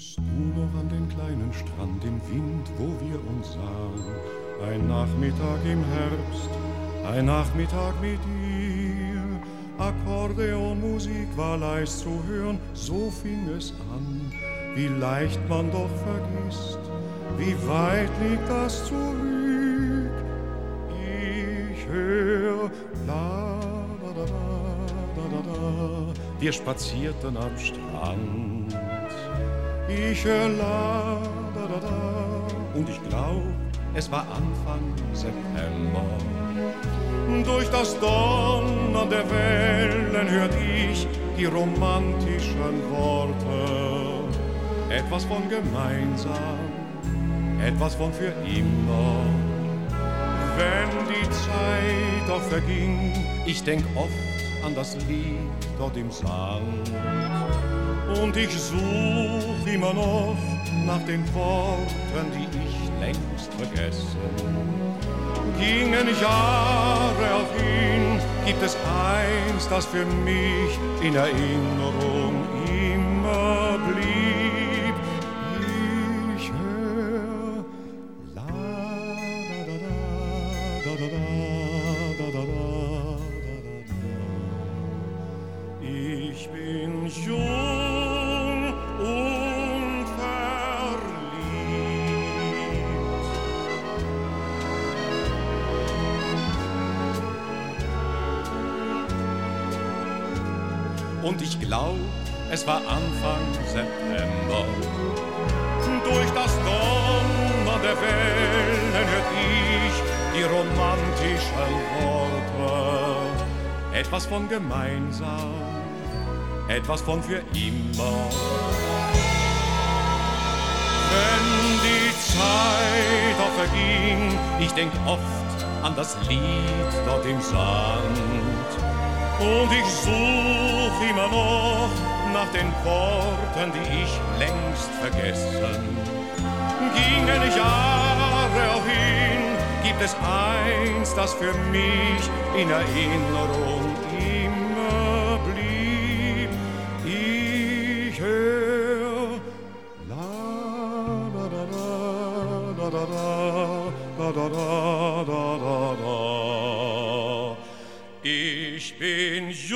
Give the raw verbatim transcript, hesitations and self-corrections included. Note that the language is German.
Erinnerst du noch an den kleinen Strand im Wind, wo wir uns sahen? Ein Nachmittag im Herbst, ein Nachmittag mit dir. Akkordeonmusik war leis zu hören, so fing es an. Wie leicht man doch vergisst, wie weit liegt das zurück. Ich hör la da da da da da da. Wir spazierten am Strand. Ich hör la da da da. Und ich glaub, es war Anfang September. Durch das Donnern der Wellen hört ich die romantischen Worte. Etwas von gemeinsam, etwas von für immer. Wenn die Zeit auch verging, ich denk oft an das Lied dort im Sand. Und ich such immer noch nach den Worten, die ich längst vergessen. Gingen Jahre auf ihn, gibt es eins, das für mich in Erinnerung immer blieb. Ich hör la da da da da da da da da da. Ich bin jung und verliebt. Und ich glaub, es war Anfang September. Durch das Donnern der Wellen hört ich die romantischen Worte. Etwas von gemeinsam, etwas von für immer. Wenn die Zeit auch verging, ich denk oft an das Lied dort im Sand. Und ich such immer noch nach den Worten, die ich längst vergessen. Gingen Jahre auch hin, gibt es eins, das für mich in Erinnerung immer blieb. Ich hör la da da da da da da da da da da da. Ich bin jung